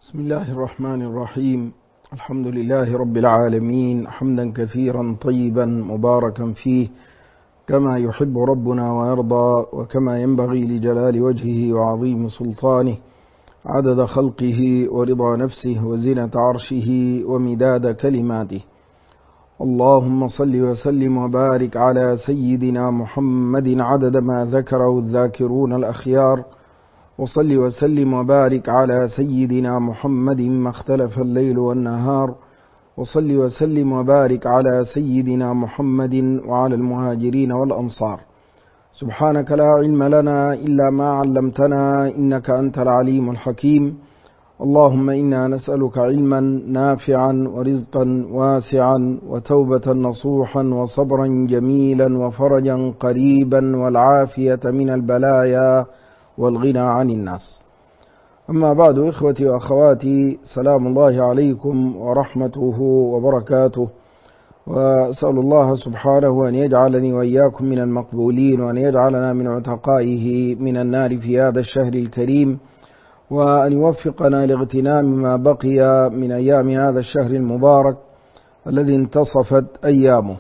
بسم الله الرحمن الرحيم. الحمد لله رب العالمين، حمدا كثيرا طيبا مباركا فيه كما يحب ربنا ويرضى، وكما ينبغي لجلال وجهه وعظيم سلطانه، عدد خلقه ورضا نفسه وزنة عرشه ومداد كلماته. اللهم صل وسلم وبارك على سيدنا محمد عدد ما ذكره الذاكرون الأخيار، وصل وسلم وبارك على سيدنا محمد ما اختلف الليل والنهار، وصل وسلم وبارك على سيدنا محمد وعلى المهاجرين والأنصار. سبحانك لا علم لنا إلا ما علمتنا، إنك أنت العليم الحكيم. اللهم إنا نسألك علما نافعا ورزقا واسعا وتوبة نصوحا وصبرا جميلا وفرجا قريبا والعافية من البلايا والغنى عن الناس. أما بعد، إخوتي وأخواتي، سلام الله عليكم ورحمته وبركاته، وأسأل الله سبحانه أن يجعلني وإياكم من المقبولين، وأن يجعلنا من عتقائه من النار في هذا الشهر الكريم، وأن يوفقنا لاغتنام ما بقي من أيام هذا الشهر المبارك الذي انتصفت أيامه.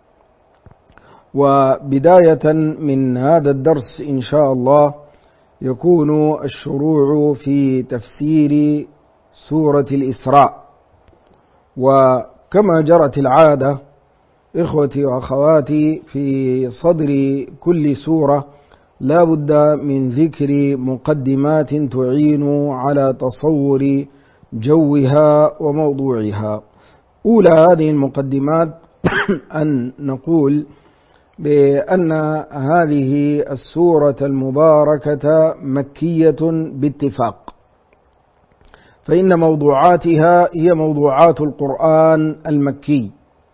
وبداية من هذا الدرس إن شاء الله يكون الشروع في تفسير سورة الإسراء. وكما جرت العادة إخوتي وأخواتي، في صدر كل سورة لا بد من ذكر مقدمات تعين على تصور جوها وموضوعها. أولى هذه المقدمات أن نقول بأن هذه السورة المباركة مكية باتفاق، فإن موضوعاتها هي موضوعات القرآن المكي،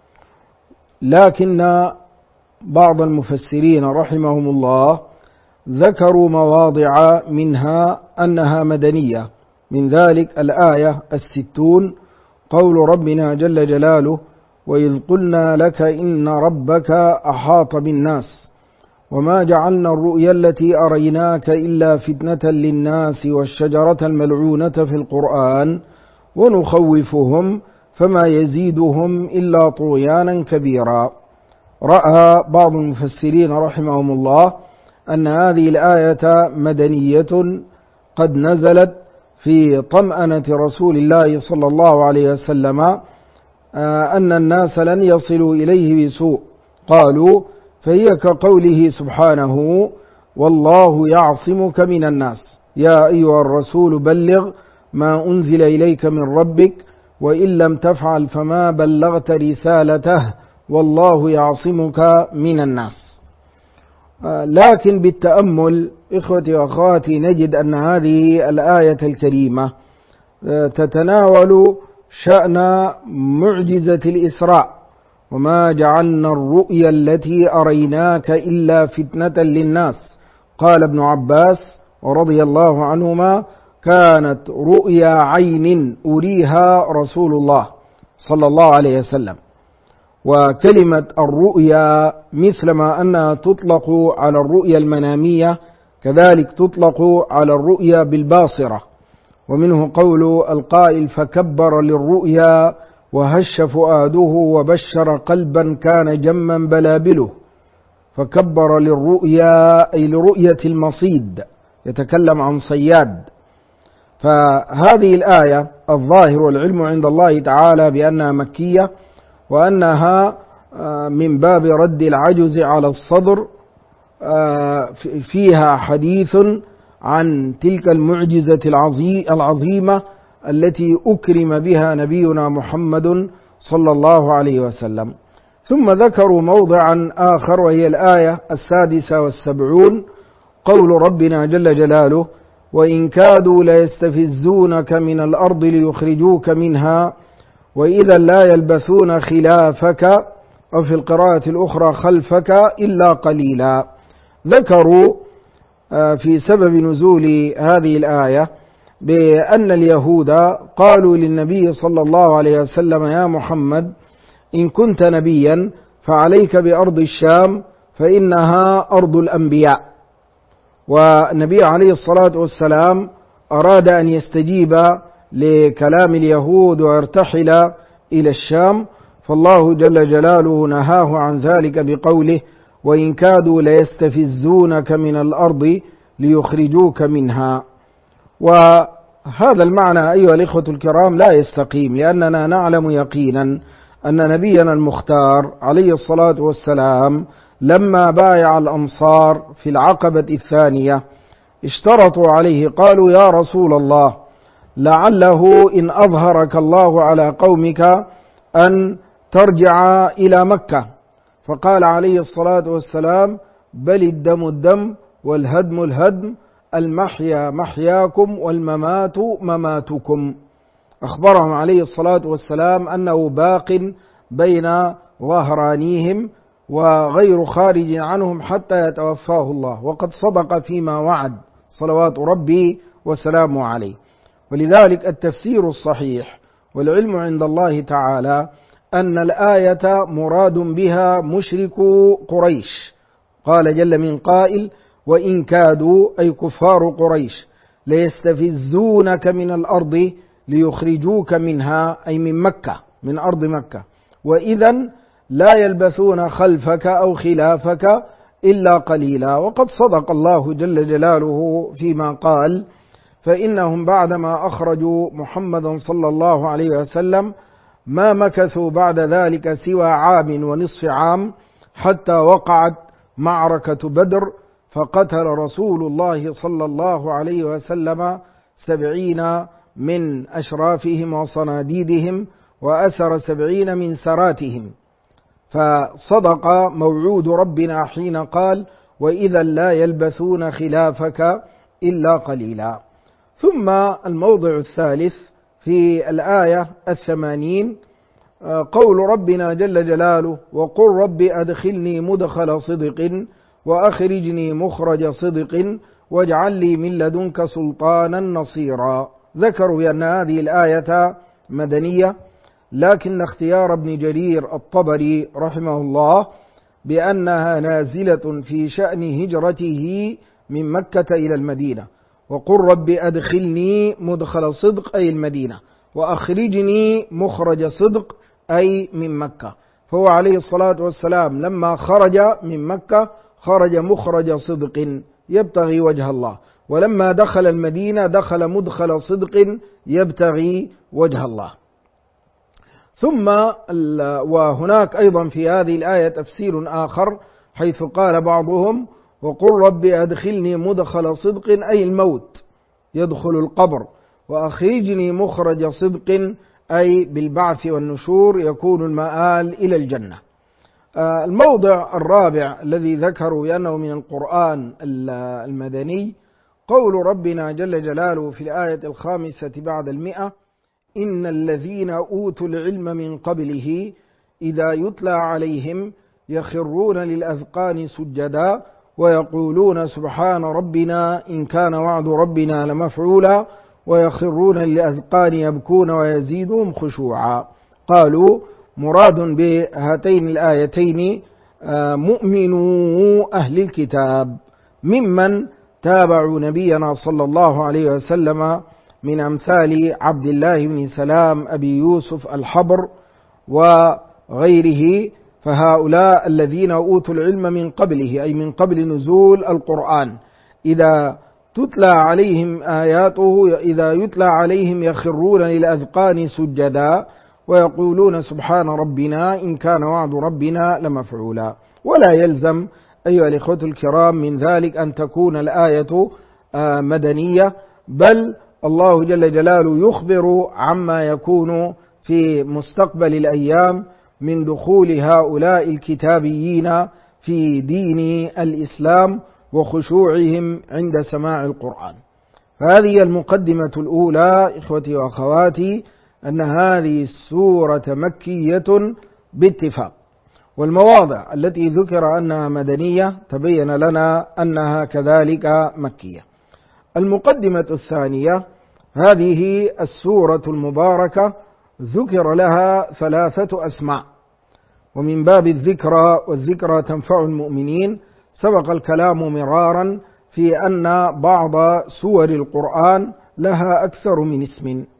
لكن بعض المفسرين رحمهم الله ذكروا مواضع منها أنها مدنية. من ذلك الآية 60 قول ربنا جل جلاله: وإذ قلنا لك إن ربك أحاط بالناس وما جعلنا الرؤيا التي أريناك إلا فتنة للناس والشجرة الملعونة في القرآن ونخوفهم فما يزيدهم إلا طغيانا كبيرا. رأى بعض المفسرين رحمهم الله أن هذه الآية مدنية قد نزلت في طمأنة رسول الله صلى الله عليه وسلم أن الناس لن يصلوا إليه بسوء. قالوا: فهي كقوله سبحانه: والله يعصمك من الناس، يا أيها الرسول بلغ ما أنزل إليك من ربك وإن لم تفعل فما بلغت رسالته والله يعصمك من الناس. لكن بالتأمل إخوتي وأخواتي نجد أن هذه الآية الكريمة تتناول شأن معجزة الإسراء: وما جعلنا الرؤيا التي أريناك إلا فتنة للناس. قال ابن عباس رضي الله عنهما: كانت رؤيا عين أريها رسول الله صلى الله عليه وسلم. وكلمة الرؤيا مثلما أنها تطلق على الرؤيا المنامية كذلك تطلق على الرؤيا بالباصرة، ومنه قول القائل: فكبر للرؤيا وهش فؤاده وبشر قلبا كان جما بلابله. فكبر للرؤيا أي لرؤية المصيد، يتكلم عن صياد. فهذه الآية الظاهر والعلم عند الله تعالى بأنها مكية، وأنها من باب رد العجز على الصدر، فيها حديث عن تلك المعجزة العظيمة التي أكرم بها نبينا محمد صلى الله عليه وسلم. ثم ذكروا موضعا آخر وهي الآية 76 قول ربنا جل جلاله: وإن كادوا ليستفزونك من الأرض ليخرجوك منها وإذا لا يلبثون خلافك وفي القراءة الأخرى خلفك إلا قليلا. ذكروا في سبب نزول هذه الآية بأن اليهود قالوا للنبي صلى الله عليه وسلم: يا محمد، إن كنت نبيا فعليك بأرض الشام فإنها أرض الأنبياء. والنبي عليه الصلاة والسلام أراد أن يستجيب لكلام اليهود ويرتحل إلى الشام، فالله جل جلاله نهاه عن ذلك بقوله: وإن كادوا ليستفزونك من الأرض ليخرجوك منها. وهذا المعنى أيها الإخوة الكرام لا يستقيم، لأننا نعلم يقينا أن نبينا المختار عليه الصلاة والسلام لما بايع الأنصار في العقبة الثانية اشترطوا عليه، قالوا: يا رسول الله، لعله إن أظهرك الله على قومك أن ترجع إلى مكة. فقال عليه الصلاة والسلام: بل الدم الدم والهدم الهدم، المحيا محياكم والممات مماتكم. أخبرهم عليه الصلاة والسلام أنه باق بين ظهرانيهم وغير خارج عنهم حتى يتوفاه الله، وقد صدق فيما وعد صلوات ربي وسلامه عليه. ولذلك التفسير الصحيح والعلم عند الله تعالى أن الآية مراد بها مشركو قريش. قال جل من قائل: وإن كادوا، أي كفار قريش، ليستفزونك من الأرض ليخرجوك منها، أي من مكة، من أرض مكة، وإذن لا يلبثون خلفك أو خلافك إلا قليلا. وقد صدق الله جل جلاله فيما قال: فإنهم بعدما أخرجوا محمدا صلى الله عليه وسلم ما مكثوا بعد ذلك سوى عام ونصف عام حتى وقعت معركة بدر، فقتل رسول الله صلى الله عليه وسلم 70 من أشرافهم وصناديدهم، وأسر 70 من سراتهم. فصدق موعود ربنا حين قال: وإذا لا يلبثون خلافك إلا قليلا. ثم الموضع الثالث في الآية 80 قول ربنا جل جلاله: وقل رب أدخلني مدخل صدق وأخرجني مخرج صدق واجعل لي من لدنك سلطانا نصيرا. ذكروا بأن هذه الآية مدنية، لكن اختيار ابن جرير الطبري رحمه الله بأنها نازلة في شأن هجرته من مكة إلى المدينة. وقل رب أدخلني مدخل صدق، أي المدينة، وأخرجني مخرج صدق، أي من مكة. فهو عليه الصلاة والسلام لما خرج من مكة خرج مخرج صدق يبتغي وجه الله، ولما دخل المدينة دخل مدخل صدق يبتغي وجه الله. ثم وهناك أيضا في هذه الآية تفسير آخر، حيث قال بعضهم: وقل رب أدخلني مدخل صدق، أي الموت، يدخل القبر، وأخرجني مخرج صدق، أي بالبعث والنشور يكون المآل إلى الجنة. الموضع الرابع الذي ذكروا بأنه من القرآن المدني قول ربنا جل جلاله في الآية 5 بعد 100: إن الذين أوتوا العلم من قبله إذا يتلى عليهم يخرون للأذقان سجدا ويقولون سبحان ربنا إن كان وعد ربنا لمفعولا ويخرون للأذقان يبكون ويزيدهم خشوعا. قالوا مراد بهاتين الآيتين مؤمنو أهل الكتاب ممن تابعوا نبينا صلى الله عليه وسلم من أمثال عبد الله بن سلام أبي يوسف الحبر وغيره، فهؤلاء الذين أوتوا العلم من قبله، أي من قبل نزول القرآن، إذا تتلى عليهم آياته، إذا يتلى عليهم يخرون للأذقان سجدا ويقولون سبحان ربنا إن كان وعد ربنا لمفعولا. ولا يلزم أيها الإخوة الكرام من ذلك أن تكون الآية مدنية، بل الله جل جلاله يخبر عما يكون في مستقبل الأيام من دخول هؤلاء الكتابيين في دين الإسلام وخشوعهم عند سماع القرآن. هذه المقدمة الأولى إخوتي وأخواتي، أن هذه السورة مكية باتفاق، والمواضع التي ذكر أنها مدنية تبين لنا أنها كذلك مكية. المقدمة الثانية: هذه السورة المباركة ذكر لها 3 أسماء، ومن باب الذكرى، والذكرى تنفع المؤمنين، سبق الكلام مرارا في أن بعض سور القرآن لها أكثر من اسم،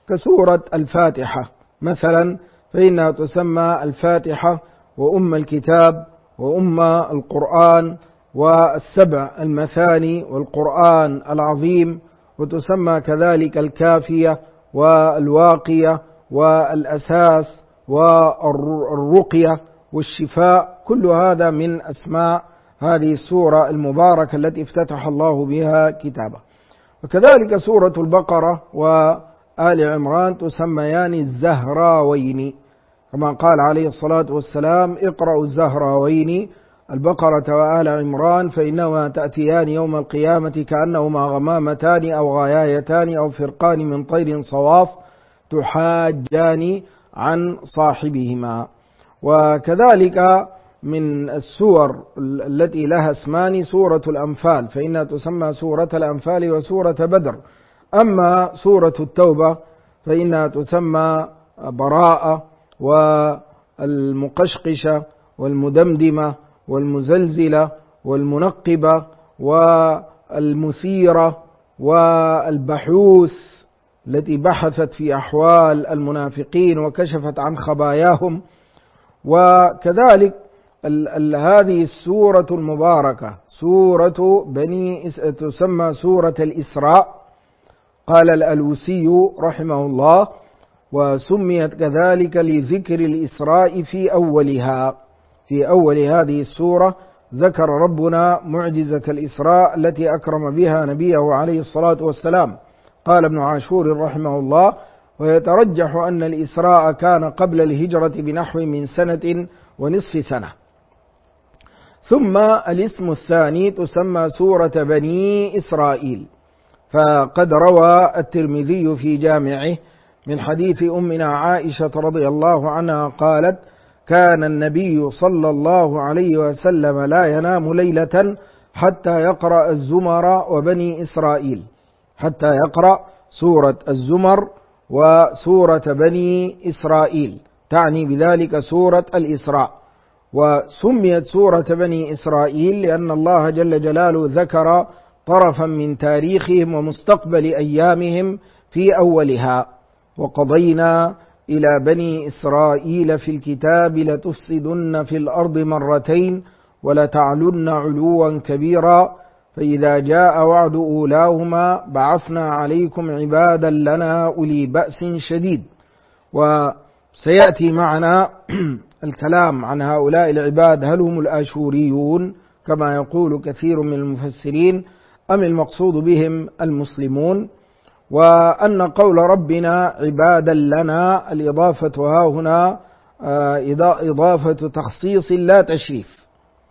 كسورة الفاتحة مثلا، فإنها تسمى الفاتحة وأم الكتاب وأم القرآن والسبع المثاني والقرآن العظيم، وتسمى كذلك الكافية والواقية والأساس والرقية والشفاء، كل هذا من أسماء هذه السورة المباركة التي افتتح الله بها كتابه. وكذلك سورة البقرة وآل عمران تسميان الزهراوين، كما قال عليه الصلاة والسلام: اقرأوا الزهراوين البقرة وآل عمران فإنهما تأتيان يوم القيامة كأنهما غمامتان أو غيايتان أو فرقان من طير صواف تحاجان عن صاحبهما. وكذلك من السور التي لها اسمان سورة الأنفال، فإنها تسمى سورة الأنفال وسورة بدر. أما سورة التوبة فإنها تسمى براءة والمقشقشة والمدمدمة والمزلزلة والمنقبة والمثيرة والبحوث التي بحثت في أحوال المنافقين وكشفت عن خباياهم. وكذلك هذه السورة المباركة سورة تسمى سورة الإسراء، قال الألوسي رحمه الله: وسميت كذلك لذكر الإسراء في أولها. في أول هذه السورة ذكر ربنا معجزة الإسراء التي أكرم بها نبيه عليه الصلاة والسلام. قال ابن عاشور رحمه الله: ويترجح أن الإسراء كان قبل الهجرة بنحو من 1.5 سنة. ثم الاسم الثاني تسمى سورة بني إسرائيل، فقد روى الترمذي في جامعه من حديث أمنا عائشة رضي الله عنها قالت: كان النبي صلى الله عليه وسلم لا ينام ليلة حتى يقرأ الزمر وبني إسرائيل، حتى يقرأ سورة الزمر وسورة بني إسرائيل، تعني بذلك سورة الإسراء. وسميت سورة بني إسرائيل لأن الله جل جلاله ذكر طرفا من تاريخهم ومستقبل أيامهم في أولها: وقضينا إلى بني إسرائيل في الكتاب لتفسدن في الأرض مرتين ولتعلن علوا كبيرا فإذا جاء وعد أولاهما بعثنا عليكم عبادا لنا أولي بأس شديد. وسيأتي معنا الكلام عن هؤلاء العباد، هل هم الآشوريون كما يقول كثير من المفسرين أم المقصود بهم المسلمون، وأن قول ربنا عبادا لنا الإضافة ها هنا إضافة تخصيص لا تشريف.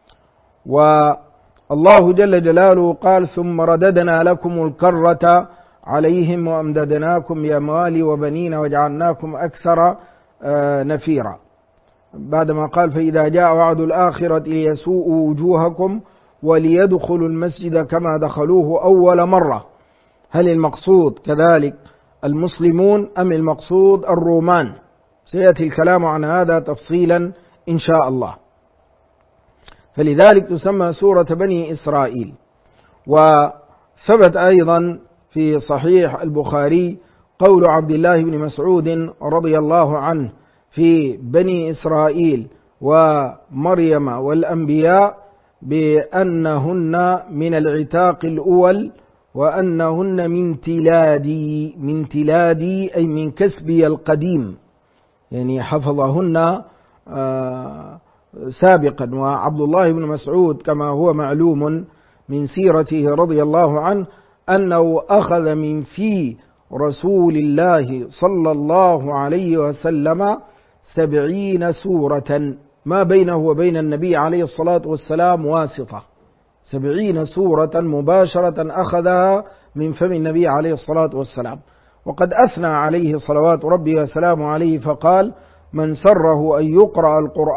والله جل جلاله قال: ثم رددنا لكم الكرة عليهم وأمددناكم بأموال وبنين وجعلناكم أكثر نفيرا، بعدما قال: فإذا جاء وعد الآخرة ليسوءوا وجوهكم وليدخلوا المسجد كما دخلوه أول مرة. هل المقصود كذلك المسلمون أم المقصود الرومان؟ سيأتي الكلام عن هذا تفصيلا إن شاء الله. فلذلك تسمى سورة بني إسرائيل. وثبت أيضا في صحيح البخاري قول عبد الله بن مسعود رضي الله عنه في بني إسرائيل ومريم والأنبياء بأنهن من العتاق الأول وأنهن من تلادي أي من كسبي القديم، يعني حفظهن سابقا. وعبد الله بن مسعود كما هو معلوم من سيرته رضي الله عنه أنه أخذ من في رسول الله صلى الله عليه وسلم 70 سورة، ما بينه وبين النبي عليه الصلاة والسلام واسطة، 70 سورة مباشرة أخذها من فم النبي عليه الصلاة والسلام. وقد أثنى عليه صلوات ربي وسلامه عليه فقال: من سره أن يقرأ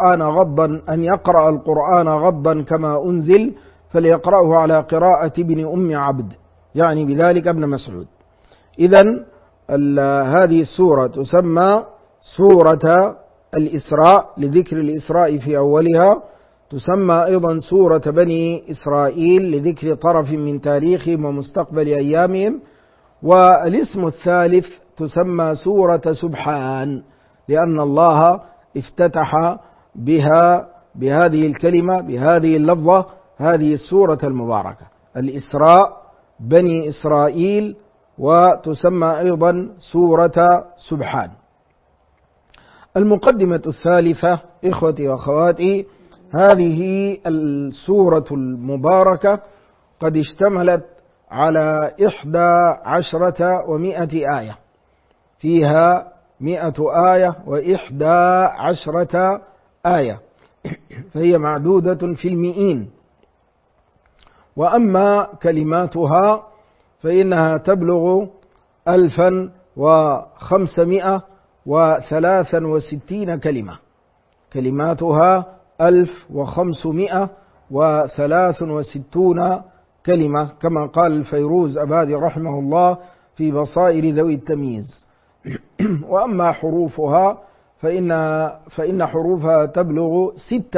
القرآن غضا كما أنزل فليقرأه على قراءة ابن أم عبد، يعني بذلك ابن مسعود. إذن هذه السورة تسمى سورة الإسراء لذكر الإسراء في أولها، تسمى أيضا سورة بني إسرائيل لذكر طرف من تاريخهم ومستقبل أيامهم. والاسم الثالث تسمى سورة سبحان، لأن الله افتتح بها بهذه الكلمة بهذه اللفظة هذه السورة المباركة، الإسراء، بني إسرائيل، وتسمى أيضا سورة سبحان. المقدمة الثالثة إخوتي وأخواتي، هذه السورة المباركة قد اشتملت على 11 آية، فيها 100 آية و11 آية، فهي معدودة في المئين. وأما كلماتها فإنها تبلغ 1563 كلمة، كلماتها 1563 كلمة، كما قال الفيروز أبادي رحمه الله في بصائر ذوي التمييز. وأما حروفها فإن حروفها تبلغ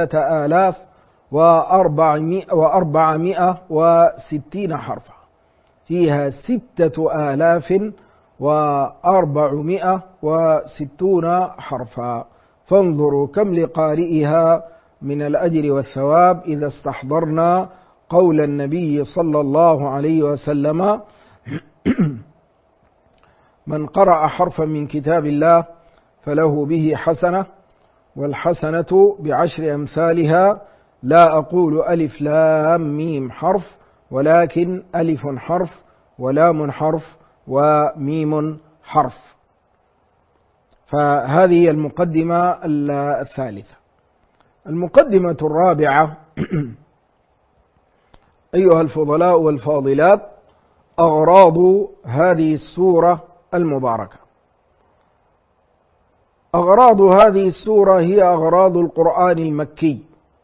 6460 حرفا، فيها 6460 حرفا. فانظروا كم لقارئها من الأجر والثواب إذا استحضرنا قول النبي صلى الله عليه وسلم: من قرأ حرفا من كتاب الله فله به حسنة، والحسنة ب10 أمثالها، لا أقول ألف لام ميم حرف، ولكن ألف حرف ولام حرف وميم حرف. فهذه المقدمة الثالثة. المقدمة الرابعة أيها الفضلاء والفاضلات، أغراض هذه السورة المباركة. أغراض هذه السورة هي أغراض القرآن المكي،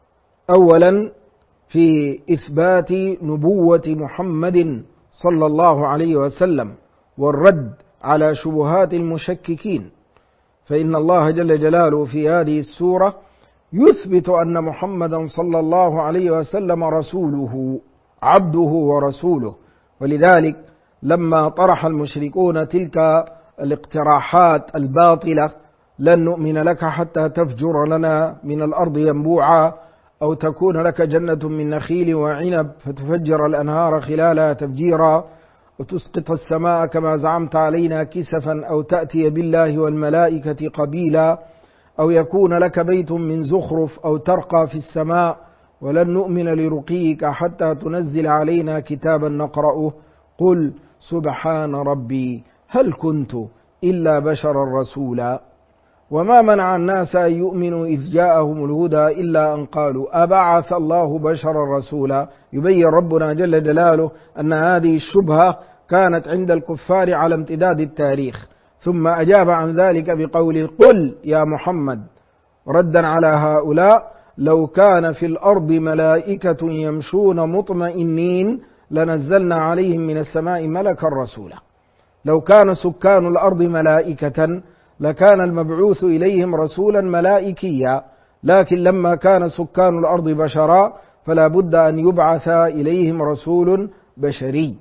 أولا في إثبات نبوة محمد صلى الله عليه وسلم والرد على شبهات المشككين، فإن الله جل جلاله في هذه السورة يثبت أن محمدا صلى الله عليه وسلم رسوله، عبده ورسوله. ولذلك لما طرح المشركون تلك الاقتراحات الباطلة: لن نؤمن لك حتى تفجر لنا من الأرض ينبوعا، أو تكون لك جنة من نخيل وعنب فتفجر الأنهار خلالها تفجيرا، وتسقط السماء كما زعمت علينا كسفا، أو تأتي بالله والملائكة قبيلا، أو يكون لك بيت من زخرف، أو ترقى في السماء، ولن نؤمن لرقيك حتى تنزل علينا كتابا نقرأه، قل سبحان ربي هل كنت إلا بشرا رسولا. وما منع الناس أن يؤمنوا إذ جاءهم الهدى إلا أن قالوا أبعث الله بشرا رسولا. يبين ربنا جل جلاله أن هذه الشبهة كانت عند الكفار على امتداد التاريخ، ثم أجاب عن ذلك بقول: قل يا محمد ردا على هؤلاء: لو كان في الأرض ملائكة يمشون مطمئنين لنزلنا عليهم من السماء ملكا رسولا. لو كان سكان الأرض ملائكة لكان المبعوث إليهم رسولا ملائكيا، لكن لما كان سكان الأرض بشرا فلا بد أن يبعث إليهم رسول بشري.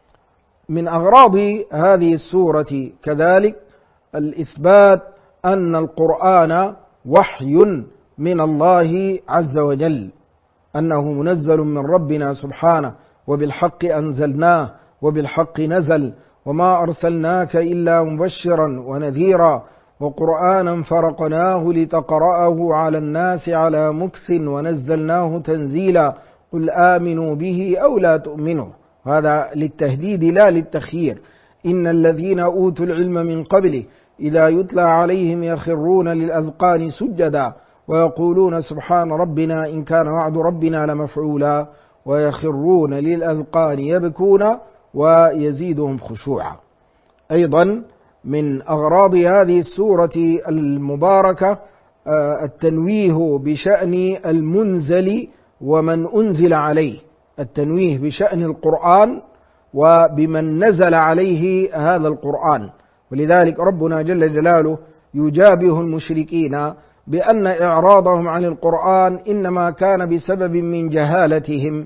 من أغراض هذه السورة كذلك الإثبات أن القرآن وحي من الله عز وجل، أنه منزل من ربنا سبحانه، وبالحق أنزلناه وبالحق نزل، وما أرسلناك إلا مبشرا ونذيرا، وقرآنا فرقناه لتقرأه على الناس على مكث ونزلناه تنزيلا، قل آمنوا به أو لا تؤمنوا. هذا للتهديد لا للتخيير. إن الذين أوتوا العلم من قبله إذا يتلى عليهم يخرون للأذقان سجدا، ويقولون سبحان ربنا إن كان وعد ربنا لمفعولا، ويخرون للأذقان يبكون ويزيدهم خشوعا. أيضا من أغراض هذه السورة المباركة التنويه بشأن المنزل ومن أنزل عليه، التنويه بشأن القرآن وبمن نزل عليه هذا القرآن. ولذلك ربنا جل جلاله يجابه المشركين بأن إعراضهم عن القرآن إنما كان بسبب من جهالتهم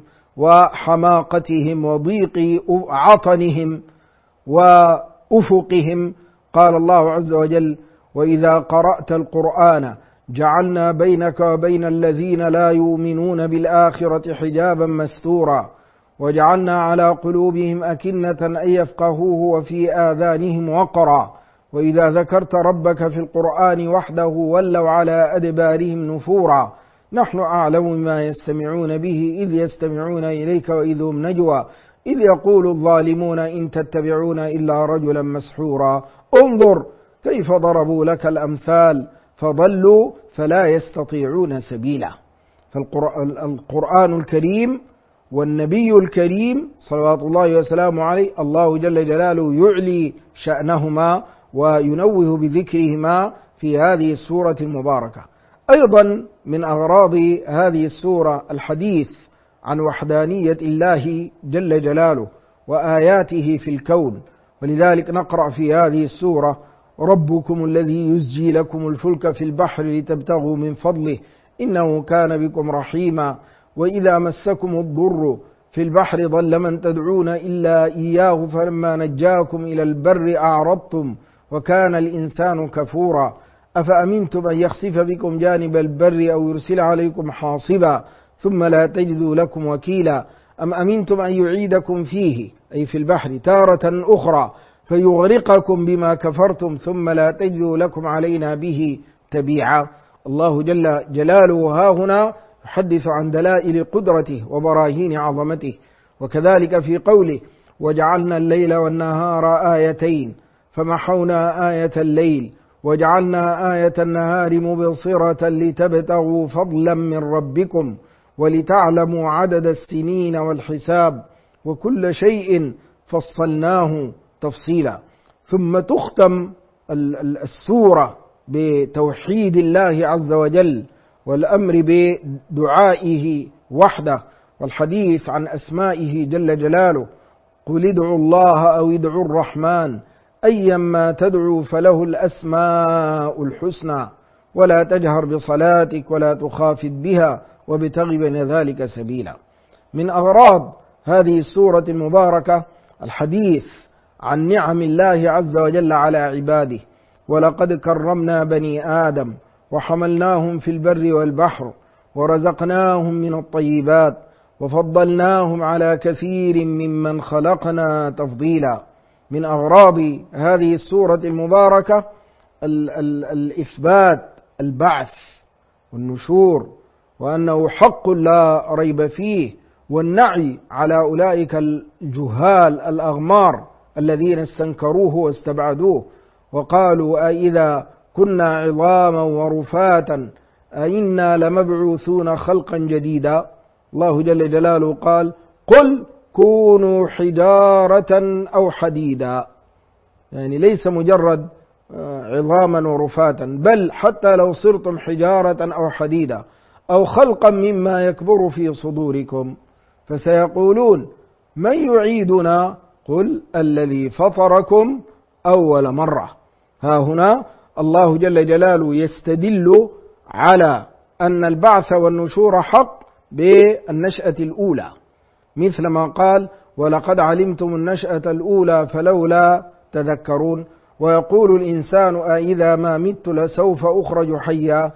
وحماقتهم وضيق عطنهم وأفقهم قال الله عز وجل: وإذا قرأت القرآن جعلنا بينك وبين الذين لا يؤمنون بالآخرة حجابا مستورا وجعلنا على قلوبهم أكنة أن يفقهوه وفي آذانهم وقرا وإذا ذكرت ربك في القرآن وحده ولوا على أدبارهم نفورا نحن أعلم ما يستمعون به إذ يستمعون إليك وإذ هم نجوى إذ يقول الظالمون إن تتبعون إلا رجلا مسحورا انظر كيف ضربوا لك الأمثال فضلوا فلا يستطيعون سبيلا. فالقرآن الكريم والنبي الكريم صلوات الله وسلامه عليه الله جل جلاله يعلي شأنهما وينوه بذكرهما في هذه السورة المباركة. أيضا من أغراض هذه السورة الحديث عن وحدانية الله جل جلاله وآياته في الكون، ولذلك نقرأ في هذه السورة: ربكم الذي يزجي لكم الفلك في البحر لتبتغوا من فضله إنه كان بكم رحيما وإذا مسكم الضر في البحر ضل من تدعون إلا إياه فلما نجاكم إلى البر أعرضتم وكان الإنسان كفورا أفأمنتم أن يخسف بكم جانب البر أو يرسل عليكم حاصبا ثم لا تجدوا لكم وكيلا أم أمنتم أن يعيدكم فيه أي في البحر تارة أخرى فيغرقكم بما كفرتم ثم لا تجدوا لكم علينا به تبيعا. الله جل جلاله هاهنا يحدث عن دلائل قدرته وبراهين عظمته. وكذلك في قوله: وجعلنا الليل والنهار آيتين فمحونا آية الليل وجعلنا آية النهار مبصرة لتبتغوا فضلا من ربكم ولتعلموا عدد السنين والحساب وكل شيء فصلناه تفصيلا. ثم تختم السورة بتوحيد الله عز وجل والأمر بدعائه وحده والحديث عن أسمائه جل جلاله: قل ادعوا الله أو ادعوا الرحمن أيما تدعوا فله الأسماء الحسنى ولا تجهر بصلاتك ولا تخافت بها وابتغ بين ذلك سبيلا. من أغراض هذه السورة المباركة الحديث عن نعم الله عز وجل على عباده: ولقد كرمنا بني آدم وحملناهم في البر والبحر ورزقناهم من الطيبات وفضلناهم على كثير ممن خلقنا تفضيلا. من أغراض هذه السورة المباركة الإثبات البعث والنشور وأنه حق لا ريب فيه، والنعي على أولئك الجهال الأغمار الذين استنكروه واستبعدوه وقالوا: أإذا كنا عظاما ورفاتا أئنا لمبعوثون خلقا جديدا. الله جل جلاله قال: قل كونوا حجارة أو حديدا، يعني ليس مجرد عظاما ورفاتا، بل حتى لو صرتم حجارة أو حديدا أو خلقا مما يكبر في صدوركم فسيقولون من يعيدنا قل الذي فطركم أول مرة. ها هنا الله جل جلاله يستدل على أن البعث والنشور حق بالنشأة الأولى، مثل ما قال: ولقد علمتم النشأة الأولى فلولا تذكرون. ويقول الإنسان أإذا ما مت لسوف أخرج حيا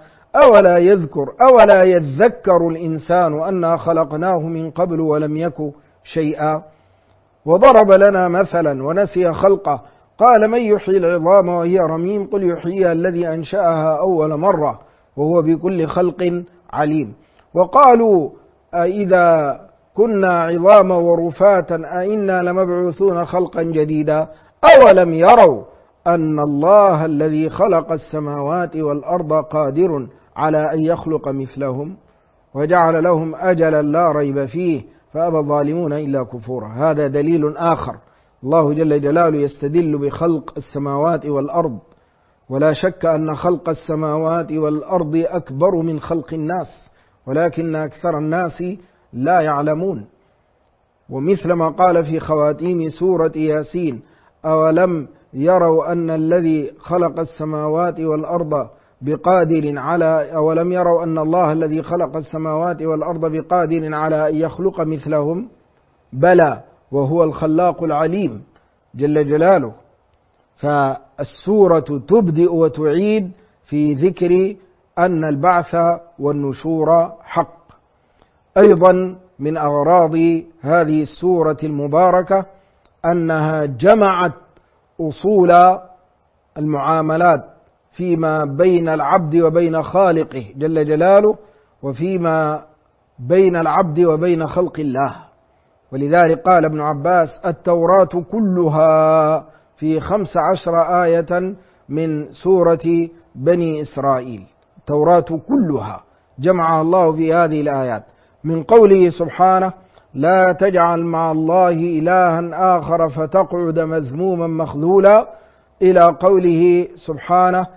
أولا يذكر الإنسان أنا خلقناه من قبل ولم يك شيئا. وضرب لنا مثلا ونسي خلقه قال: من يحيي العظام وهي رميم قل يحييها الذي أنشأها أول مرة وهو بكل خلق عليم. وقالوا: أإذا كنا عظاما ورفاتا أئنا لمبعوثون خلقا جديدا أولم يروا أن الله الذي خلق السماوات والأرض قادر على أن يخلق مثلهم وجعل لهم أجلا لا ريب فيه فأبى الظالمون إلا كفورا. هذا دليل آخر. الله جل جلاله يستدل بخلق السماوات والأرض، ولا شك أن خلق السماوات والأرض أكبر من خلق الناس، ولكن أكثر الناس لا يعلمون. ومثل ما قال في خواتيم سورة ياسين: أولم يروا أن الذي خلق السماوات والأرض بقادر على أولم يروا أن الله الذي خلق السماوات والأرض بقادر على أن يخلق مثلهم بلى وهو الخلاق العليم جل جلاله. السورة تبدئ وتعيد في ذكر أن البعث والنشور حق. أيضا من أغراض هذه السورة المباركة أنها جمعت أصول المعاملات فيما بين العبد وبين خالقه جل جلاله، وفيما بين العبد وبين خلق الله. ولذلك قال ابن عباس: التوراة كلها في 15 آية من سورة بني إسرائيل. التوراة كلها جمعها الله في هذه الآيات، من قوله سبحانه: لا تجعل مع الله إلها آخر فتقعد مذموما مخذولا، إلى قوله سبحانه: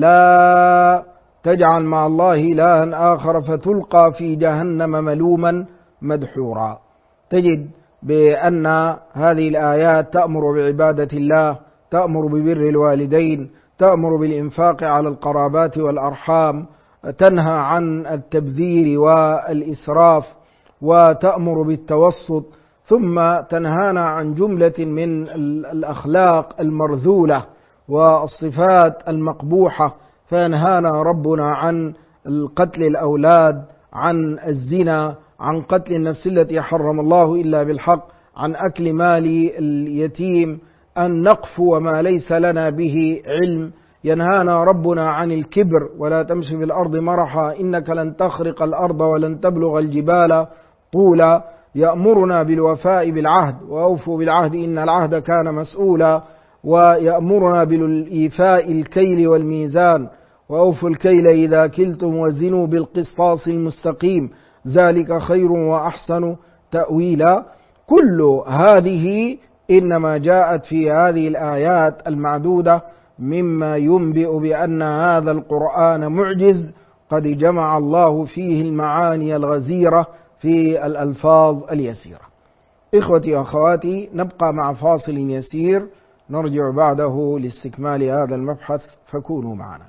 لا تجعل مع الله إلها آخر فتلقى في جهنم ملوما مدحورا. تجد بأن هذه الآيات تأمر بعبادة الله، تأمر ببر الوالدين، تأمر بالإنفاق على القرابات والأرحام، تنهى عن التبذير والإسراف، وتأمر بالتوسط، ثم تنهانا عن جملة من الأخلاق المرذولة والصفات المقبوحة. فينهانا ربنا عن قتل الأولاد، عن الزنا، عن قتل النفس التي حرم الله إلا بالحق، عن أكل مال اليتيم، أن نقفو ما ليس لنا به علم. ينهانا ربنا عن الكبر: ولا تمشي في الأرض مرحا إنك لن تخرق الأرض ولن تبلغ الجبال طولا. يأمرنا بالوفاء بالعهد: وأوفوا بالعهد إن العهد كان مسؤولا. ويأمرنا بالإيفاء الكيل والميزان: وأوفوا الكيل إذا كلتم وزنوا بالقسطاس المستقيم ذلك خير وأحسن تأويلا. كل هذه إنما جاءت في هذه الآيات المعدودة، مما ينبئ بأن هذا القرآن معجز قد جمع الله فيه المعاني الغزيرة في الألفاظ اليسيرة. إخوتي وأخواتي، نبقى مع فاصل يسير، نرجع بعده لاستكمال هذا المبحث، فكونوا معنا.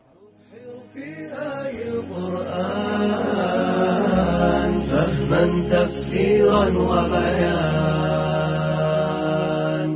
فهما تفسيرا وبيان.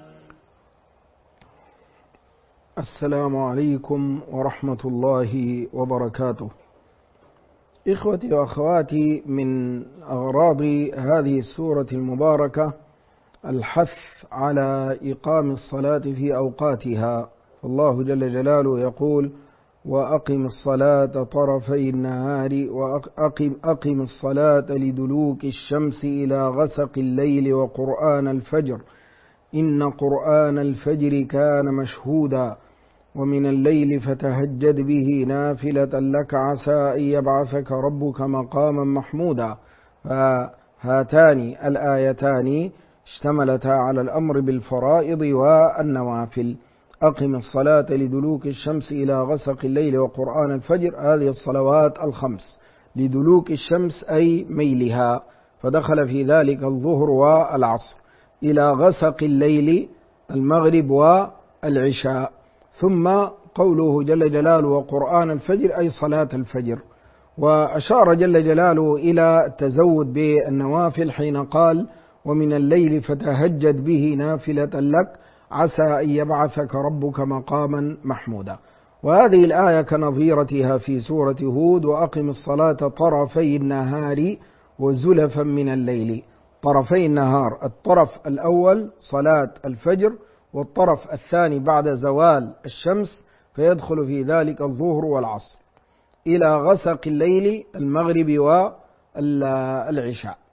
السلام عليكم ورحمة الله وبركاته. إخوتي وأخواتي، من أغراض هذه السورة المباركة الحث على إقام الصلاة في أوقاتها. الله جل جلاله يقول: وأقم الصلاة طرفي النهار وأقم الصلاة لدلوك الشمس إلى غسق الليل وقرآن الفجر إن قرآن الفجر كان مشهودا ومن الليل فتهجد به نافلة لك عسى أن يبعثك ربك مقاما محمودا. فهاتان الآيتان اشتملتا على الأمر بالفرائض والنوافل. أقم الصلاة لدلوك الشمس إلى غسق الليل وقرآن الفجر، هذه الصلوات الخمس. لدلوك الشمس أي ميلها، فدخل في ذلك الظهر والعصر. إلى غسق الليل المغرب والعشاء. ثم قوله جل جلاله وقرآن الفجر أي صلاة الفجر. وأشار جل جلاله إلى التزود بالنوافل حين قال: ومن الليل فتهجد به نافلة لك عسى أن يبعثك ربك مقاما محمودا. وهذه الآية كنظيرتها في سورة هود: وأقم الصلاة طرفي النهار وزلفا من الليل. طرفي النهار، الطرف الأول صلاة الفجر، والطرف الثاني بعد زوال الشمس، فيدخل في ذلك الظهر والعصر. إلى غسق الليل المغرب والعشاء.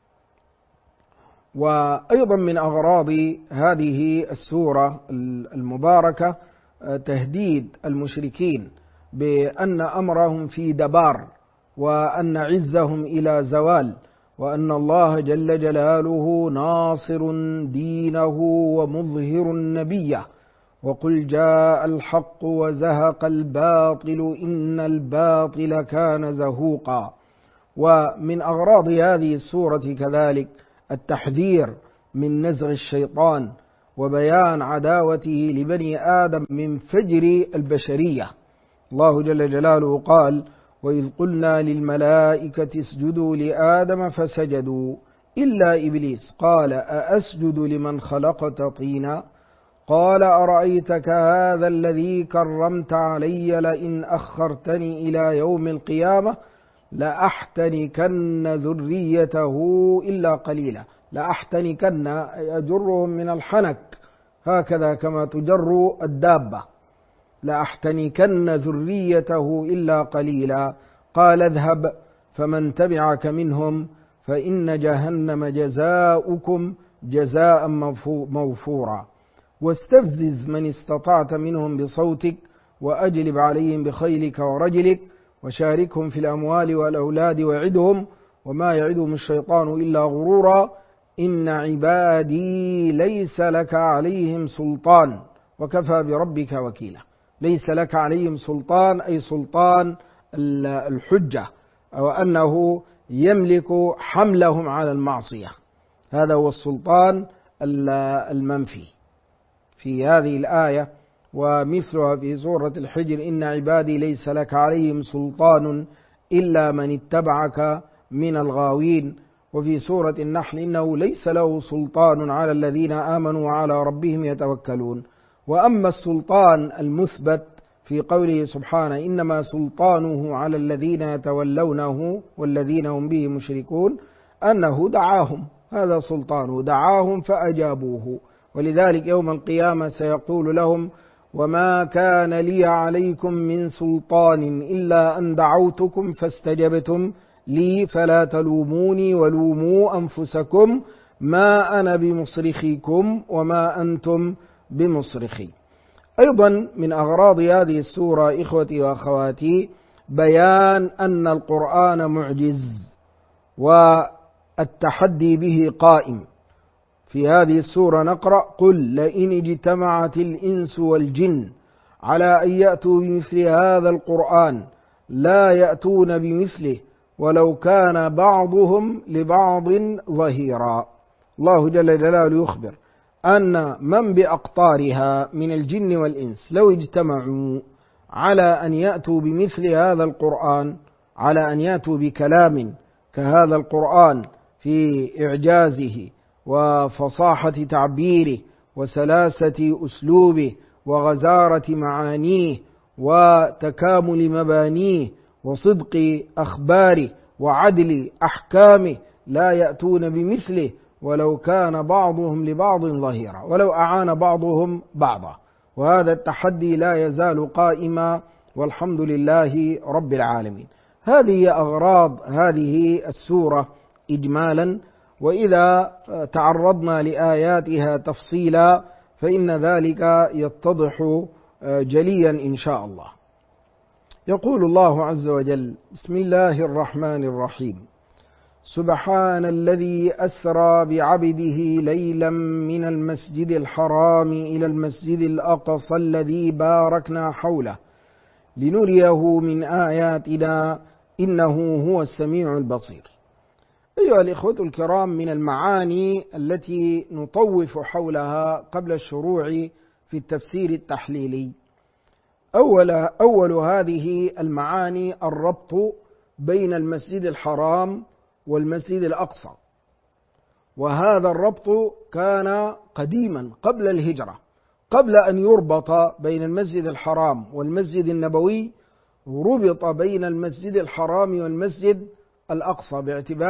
وأيضا من أغراض هذه السورة المباركة تهديد المشركين بأن أمرهم في دبار، وأن عزهم إلى زوال، وأن الله جل جلاله ناصر دينه ومظهر نبيه. وقل جاء الحق وزهق الباطل إن الباطل كان زهوقا. ومن أغراض هذه السورة كذلك التحذير من نزغ الشيطان، وبيان عداوته لبني آدم من فجر البشرية. الله جل جلاله قال: وإذ قلنا للملائكة اسجدوا لآدم فسجدوا إلا إبليس قال أأسجد لمن خلقت طينا قال أرأيتك هذا الذي كرمت علي لئن أخرتني إلى يوم القيامة لأحتنكن ذريته إلا قليلا. لأحتنكن أجرهم من الحنك هكذا كما تجر الدابة. لأحتنكن ذريته إلا قليلا. قال اذهب فمن تبعك منهم فإن جهنم جزاؤكم جزاء موفورا. واستفزز من استطعت منهم بصوتك وأجلب عليهم بخيلك ورجلك وشاركهم في الأموال والأولاد وعدهم وما يعدهم الشيطان إلا غرورا. إن عبادي ليس لك عليهم سلطان وكفى بربك وكيلا. ليس لك عليهم سلطان أي سلطان الحجة أو أنه يملك حملهم على المعصية. هذا هو السلطان المنفي في هذه الآية. ومثلها في سورة الحجر إن عبادي ليس لك عليهم سلطان إلا من اتبعك من الغاوين. وفي سورة النحل إنه ليس له سلطان على الذين آمنوا وعلى ربهم يتوكلون. وأما السلطان المثبت في قوله سبحانه إنما سلطانه على الذين يتولونه والذين هم به مشركون أنه دعاهم. هذا سلطانه دعاهم فأجابوه. ولذلك يوم القيامة سيقول لهم وما كان لي عليكم من سلطان إلا أن دعوتكم فاستجبتم لي فلا تلوموني ولوموا أنفسكم ما أنا بمصرخيكم وما أنتم بمصرخي. أيضا من أغراض هذه السورة إخوتي وأخواتي بيان أن القرآن معجز والتحدي به قائم. في هذه السورة نقرأ قل لئن اجتمعت الإنس والجن على أن يأتوا بمثل هذا القرآن لا يأتون بمثله ولو كان بعضهم لبعض ظهيرا. الله جل جلاله يخبر أن من بأقطارها من الجن والإنس لو اجتمعوا على أن يأتوا بمثل هذا القرآن، على أن يأتوا بكلام كهذا القرآن في إعجازه وفصاحة تعبيره وسلاسة أسلوبه وغزارة معانيه وتكامل مبانيه وصدق أخباره وعدل أحكامه، لا يأتون بمثله ولو كان بعضهم لبعض ظهيرا، ولو أعان بعضهم بعضا. وهذا التحدي لا يزال قائما والحمد لله رب العالمين. هذه أغراض هذه السورة إجمالا، وإذا تعرضنا لآياتها تفصيلا فإن ذلك يتضح جليا إن شاء الله. يقول الله عز وجل بسم الله الرحمن الرحيم سبحان الذي أسرى بعبده ليلا من المسجد الحرام إلى المسجد الأقصى الذي باركنا حوله لنريه من آياتنا إنه هو السميع البصير. أيها الإخوة الكرام، من المعاني التي نطوف حولها قبل الشروع في التفسير التحليلي، أول هذه المعاني الربط بين المسجد الحرام والمسجد الأقصى. وهذا الربط كان قديما قبل الهجرة، قبل أن يربط بين المسجد الحرام والمسجد النبوي ربط بين المسجد الحرام والمسجد الأقصى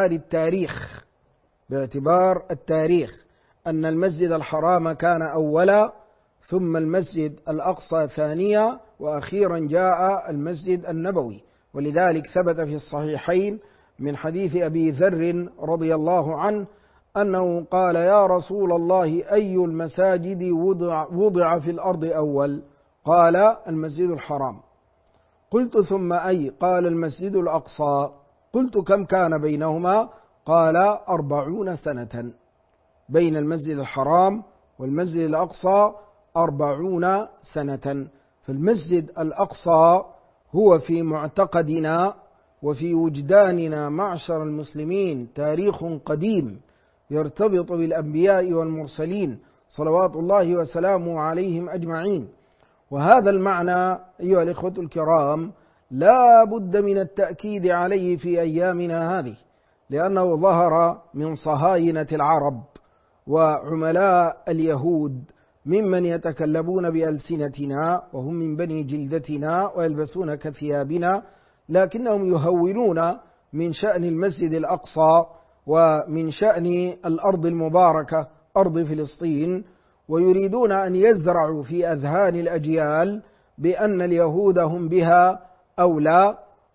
باعتبار التاريخ أن المسجد الحرام كان أولا ثم المسجد الأقصى ثانيا وأخيرا جاء المسجد النبوي. ولذلك ثبت في الصحيحين من حديث أبي ذر رضي الله عنه أنه قال يا رسول الله أي المساجد وضع في الأرض أول؟ قال المسجد الحرام. قلت ثم أي؟ قال المسجد الأقصى. قلت كم كان بينهما؟ قال 40 سنة بين المسجد الحرام والمسجد الأقصى 40 سنة. فالمسجد الأقصى هو في معتقدنا وفي وجداننا معشر المسلمين تاريخ قديم يرتبط بالأنبياء والمرسلين صلوات الله وسلامه عليهم أجمعين. وهذا المعنى أيها الإخوة الكرام لا بد من التأكيد عليه في أيامنا هذه، لأنه ظهر من صهاينة العرب وعملاء اليهود ممن يتكلمون بألسنتنا وهم من بني جلدتنا ويلبسون كثيابنا، لكنهم يهونون من شأن المسجد الأقصى ومن شأن الأرض المباركة أرض فلسطين، ويريدون أن يزرعوا في أذهان الأجيال بأن اليهود هم بها أولى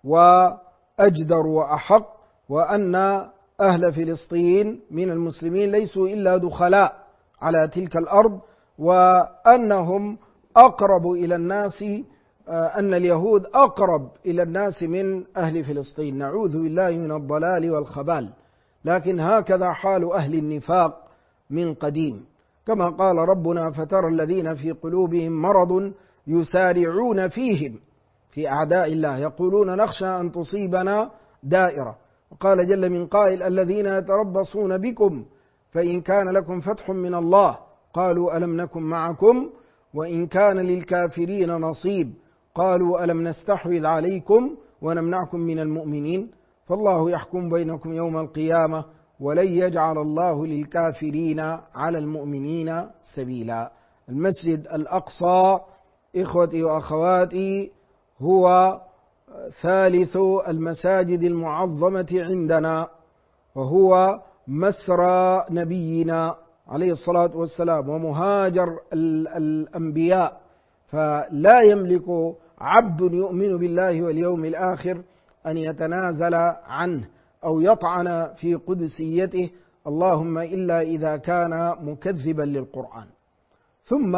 وأجدر وأحق، وأن أهل فلسطين من المسلمين ليسوا إلا دخلاء على تلك الأرض، وأنهم أقرب إلى الناس، أن اليهود أقرب إلى الناس من أهل فلسطين. نعوذ بالله من الضلال والخبال. لكن هكذا حال أهل النفاق من قديم، كما قال ربنا: فترى الذين في قلوبهم مرض يسارعون فيهم في أعداء الله يقولون نخشى أن تصيبنا دائرة. وقال جل من قائل: الذين يتربصون بكم فإن كان لكم فتح من الله قالوا ألم نكن معكم وإن كان للكافرين نصيب قالوا ألم نستحوذ عليكم ونمنعكم من المؤمنين فالله يحكم بينكم يوم القيامة ولن يجعل الله للكافرين على المؤمنين سبيلا. المسجد الأقصى إخوتي وأخواتي هو ثالث المساجد المعظمة عندنا، وهو مسرى نبينا عليه الصلاة والسلام ومهاجر الأنبياء، فلا يملك عبد يؤمن بالله واليوم الآخر أن يتنازل عنه أو يطعن في قدسيته، اللهم إلا إذا كان مكذبا للقرآن. ثم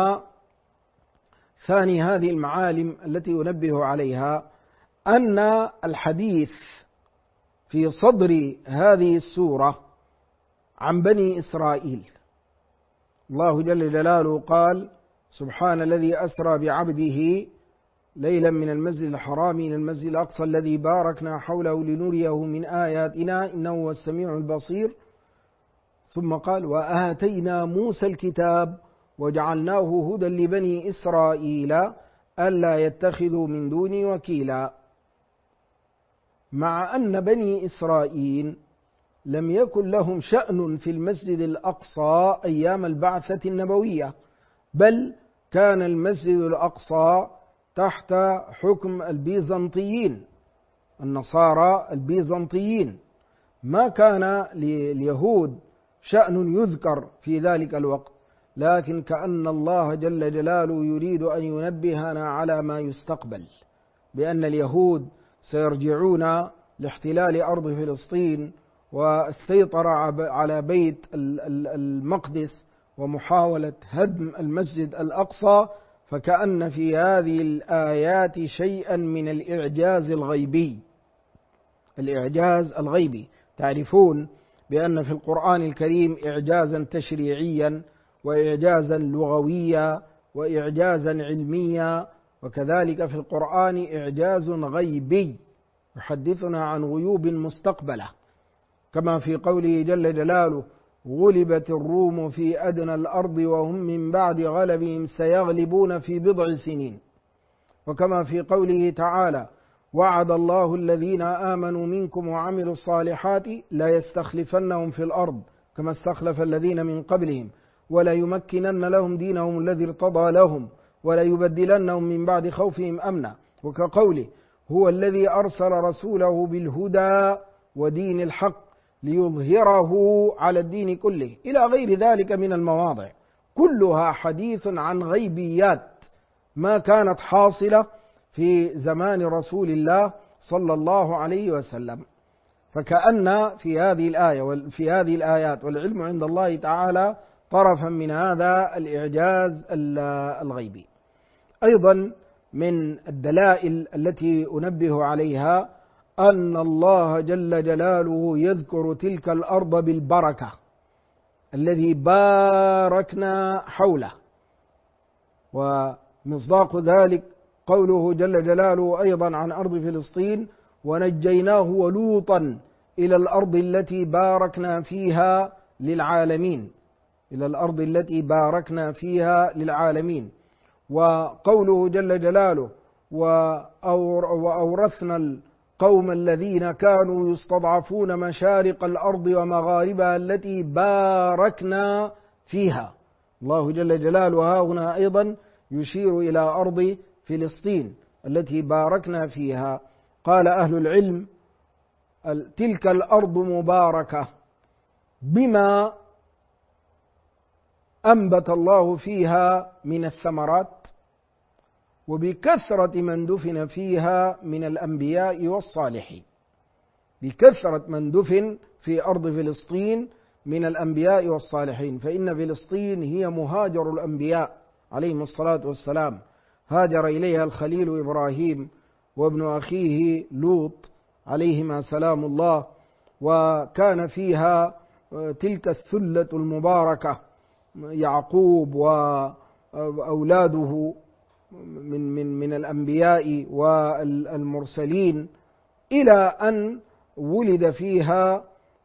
ثاني هذه المعالم التي أنبه عليها أن الحديث في صدر هذه السورة عن بني إسرائيل. الله جل جلاله قال: سبحان الذي أسرى بعبده ليلا من المسجد الحرام إلى المسجد الأقصى الذي باركنا حوله لنريه من آياتنا إنه هو السميع البصير. ثم قال: وآتينا موسى الكتاب وجعلناه هدى لبني إسرائيل ألا يتخذوا من دوني وكيلا. مع أن بني إسرائيل لم يكن لهم شأن في المسجد الأقصى أيام البعثة النبوية، بل كان المسجد الأقصى تحت حكم البيزنطيين، النصارى البيزنطيين، ما كان لليهود شأن يذكر في ذلك الوقت. لكن كأن الله جل جلاله يريد أن ينبهنا على ما يستقبل، بأن اليهود سيرجعون لاحتلال أرض فلسطين والسيطرة على بيت المقدس ومحاولة هدم المسجد الأقصى، فكأن في هذه الآيات شيئا من الإعجاز الغيبي. الإعجاز الغيبي، تعرفون بأن في القرآن الكريم إعجازا تشريعيا وإعجازا لغويا وإعجازا علميا، وكذلك في القرآن إعجاز غيبي يحدثنا عن غيوب مستقبلة، كما في قوله جل جلاله: غلبت الروم في أدنى الأرض وهم من بعد غلبهم سيغلبون في بضع سنين. وكما في قوله تعالى: وعد الله الذين آمنوا منكم وعملوا الصالحات لا يستخلفنهم في الأرض كما استخلف الذين من قبلهم ولا يمكنن لهم دينهم الذي ارتضى لهم ولا يبدلنهم من بعد خوفهم أمنا. وكقوله: هو الذي أرسل رسوله بالهدى ودين الحق ليظهره على الدين كله، إلى غير ذلك من المواضع، كلها حديث عن غيبيات ما كانت حاصلة في زمان رسول الله صلى الله عليه وسلم. فكأن في هذه الآية وفي هذه الآيات والعلم عند الله تعالى طرفا من هذا الإعجاز الغيبي. أيضا من الدلائل التي أنبه عليها أن الله جل جلاله يذكر تلك الأرض بالبركة الذي باركنا حوله، ومصداق ذلك قوله جل جلاله أيضا عن أرض فلسطين: ونجيناه ولوطا إلى الأرض التي باركنا فيها للعالمين، إلى الأرض التي باركنا فيها للعالمين. وقوله جل جلاله: وأورثنا القوم الذين كانوا يستضعفون مشارق الأرض ومغاربها التي باركنا فيها. الله جل جلاله هنا أيضا يشير إلى أرض فلسطين التي باركنا فيها. قال أهل العلم: تلك الأرض مباركة بما أنبت الله فيها من الثمرات، وبكثرة من دفن فيها من الأنبياء والصالحين. بكثرة من دفن في أرض فلسطين من الأنبياء والصالحين، فإن فلسطين هي مهاجر الأنبياء عليهم الصلاة والسلام. هاجر إليها الخليل إبراهيم وابن أخيه لوط عليهما سلام الله، وكان فيها تلك الثلة المباركة يعقوب وأولاده من الأنبياء والمرسلين، إلى أن ولد فيها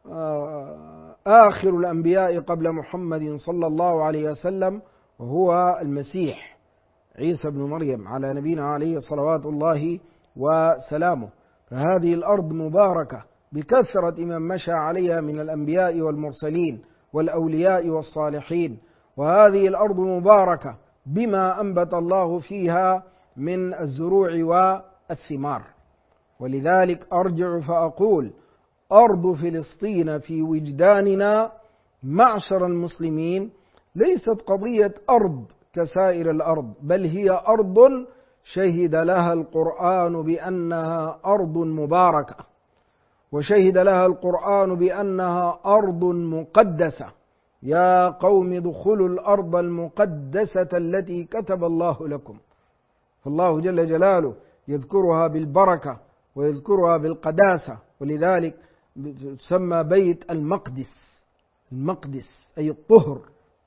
آخر الأنبياء قبل محمد صلى الله عليه وسلم، وهو المسيح عيسى بن مريم على نبينا عليه صلوات الله وسلامه. فهذه الأرض مباركة بكثرة من مشى عليها من الأنبياء والمرسلين والأولياء والصالحين، وهذه الأرض مباركة بما أنبت الله فيها من الزروع والثمار. ولذلك أرجع فأقول: أرض فلسطين في وجداننا معشر المسلمين ليست قضية أرض كسائر الأرض، بل هي أرض شهد لها القرآن بأنها أرض مباركة، وشهد لها القرآن بأنها أرض مقدسة. يا قوم ادخلوا الأرض المقدسة التي كتب الله لكم. فالله جل جلاله يذكرها بالبركة ويذكرها بالقداسة، ولذلك تسمى بيت المقدس. المقدس أي الطهر.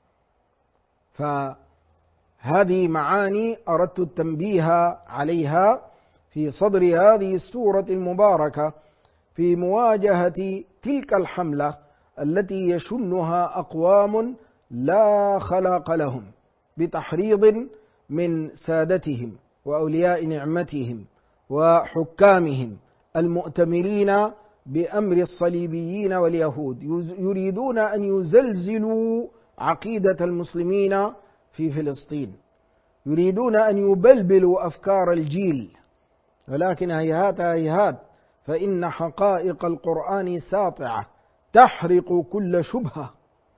فهذه معاني أردت التنبيه عليها في صدر هذه السورة المباركة في مواجهة تلك الحملة التي يشنها أقوام لا خلاق لهم، بتحريض من سادتهم وأولياء نعمتهم وحكامهم المؤتمرين بأمر الصليبيين واليهود، يريدون أن يزلزلوا عقيدة المسلمين في فلسطين، يريدون أن يبلبلوا أفكار الجيل. ولكن هيهات هيهات، فإن حقائق القرآن ساطعة تحرق كل شبهة.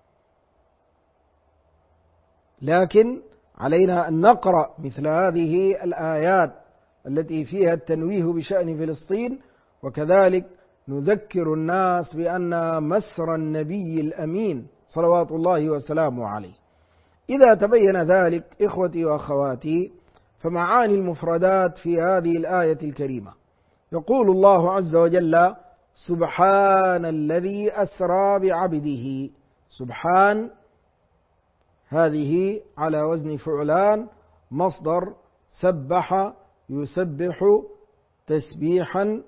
لكن علينا أن نقرأ مثل هذه الآيات التي فيها التنويه بشأن فلسطين، وكذلك نذكر الناس بأن مسر النبي الأمين صلوات الله وسلامه عليه. إذا تبين ذلك إخوتي وأخواتي، فمعاني المفردات في هذه الآية الكريمة: يقول الله عز وجل: سبحان الذي أسرى بعبده. سبحان هذه على وزن فعلان، مصدر سبح يسبح تسبيحا،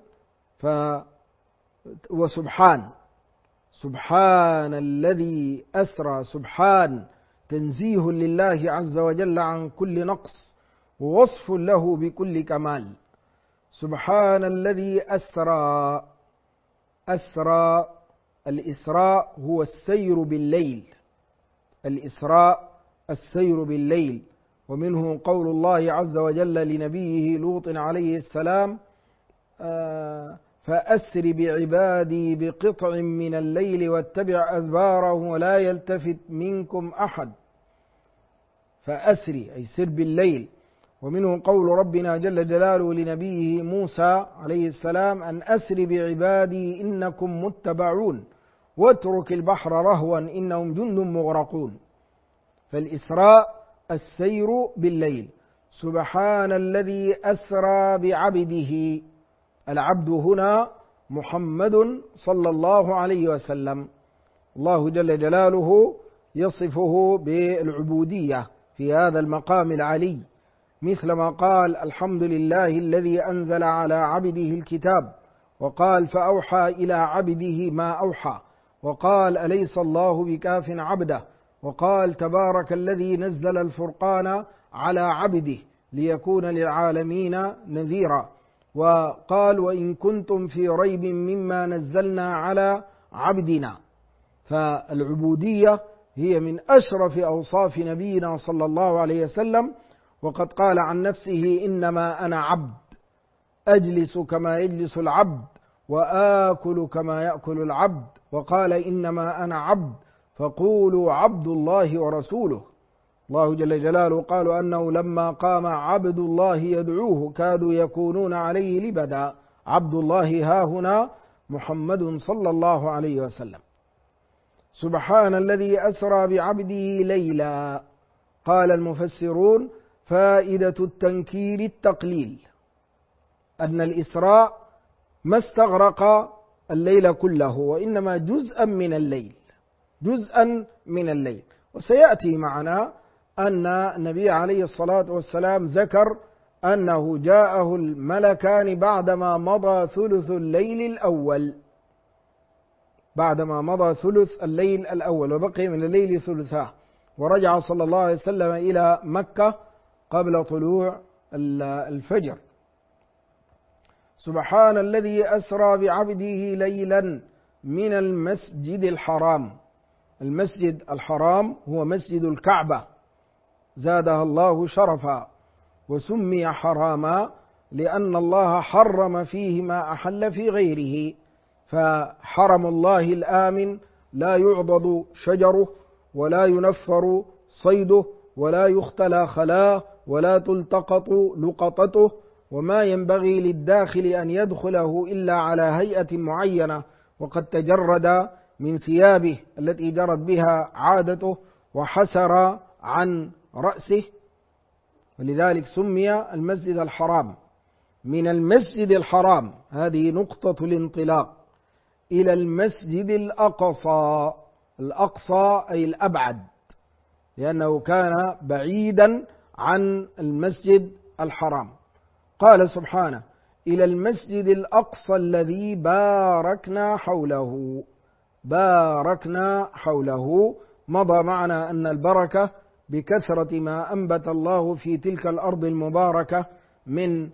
وسبحان، سبحان الذي أسرى، سبحان تنزيه لله عز وجل عن كل نقص ووصف له بكل كمال. سبحان الذي أسرى. أسرى، الإسراء هو السير بالليل، الإسراء السير بالليل. ومنه قول الله عز وجل لنبيه لوط عليه السلام: فأسر بعبادي بقطع من الليل واتبع أدبارهم ولا يلتفت منكم أحد. فأسري أي سر بالليل. ومنه قول ربنا جل جلاله لنبيه موسى عليه السلام: أن أسر بعبادي إنكم متبعون واترك البحر رهوا إنهم جند مغرقون. فالإسراء السير بالليل. سبحان الذي أسرى بعبده. العبد هنا محمد صلى الله عليه وسلم. الله جل جلاله يصفه بالعبودية في هذا المقام العلي، مثل ما قال: الحمد لله الذي أنزل على عبده الكتاب، وقال: فأوحى إلى عبده ما أوحى، وقال: أليس الله بكاف عبده، وقال: تبارك الذي نزل الفرقان على عبده ليكون للعالمين نذيرا، وقال: وإن كنتم في ريب مما نزلنا على عبدنا. فالعبودية هي من أشرف أوصاف نبينا صلى الله عليه وسلم، وقد قال عن نفسه: إنما أنا عبد، أجلس كما يجلس العبد وآكل كما يأكل العبد. وقال: إنما أنا عبد فقولوا عبد الله ورسوله. الله جل جلاله قال أنه لما قام عبد الله يدعوه كادوا يكونون عليه لبدا. عبد الله هاهنا محمد صلى الله عليه وسلم. سبحان الذي أسرى بعبده ليلا. قال المفسرون: فائدة التنكير التقليل، أن الإسراء ما استغرق الليل كله، وإنما جزءا من الليل، جزءا من الليل. وسيأتي معنا أن النبي عليه الصلاة والسلام ذكر أنه جاءه الملكان بعدما مضى ثلث الليل الأول، بعدما مضى ثلث الليل الأول وبقي من الليل ثلثاه، ورجع صلى الله عليه وسلم إلى مكة قبل طلوع الفجر. سبحان الذي أسرى بعبده ليلا من المسجد الحرام. المسجد الحرام هو مسجد الكعبة زادها الله شرفا، وسمي حراما لأن الله حرم فيه ما أحل في غيره. فحرم الله الآمن لا يعضد شجره ولا ينفر صيده ولا يختلى خلاه ولا تلتقط لقطته، وما ينبغي للداخل أن يدخله إلا على هيئة معينة، وقد تجرد من ثيابه التي جرت بها عادته وحسر عن رأسه، ولذلك سمي المسجد الحرام. من المسجد الحرام، هذه نقطة الانطلاق، إلى المسجد الأقصى. الأقصى أي الأبعد، لأنه كان بعيدا عن المسجد الحرام. قال سبحانه: إلى المسجد الأقصى الذي باركنا حوله. باركنا حوله. مضى معنا أن البركة بكثرة ما أنبت الله في تلك الأرض المباركة من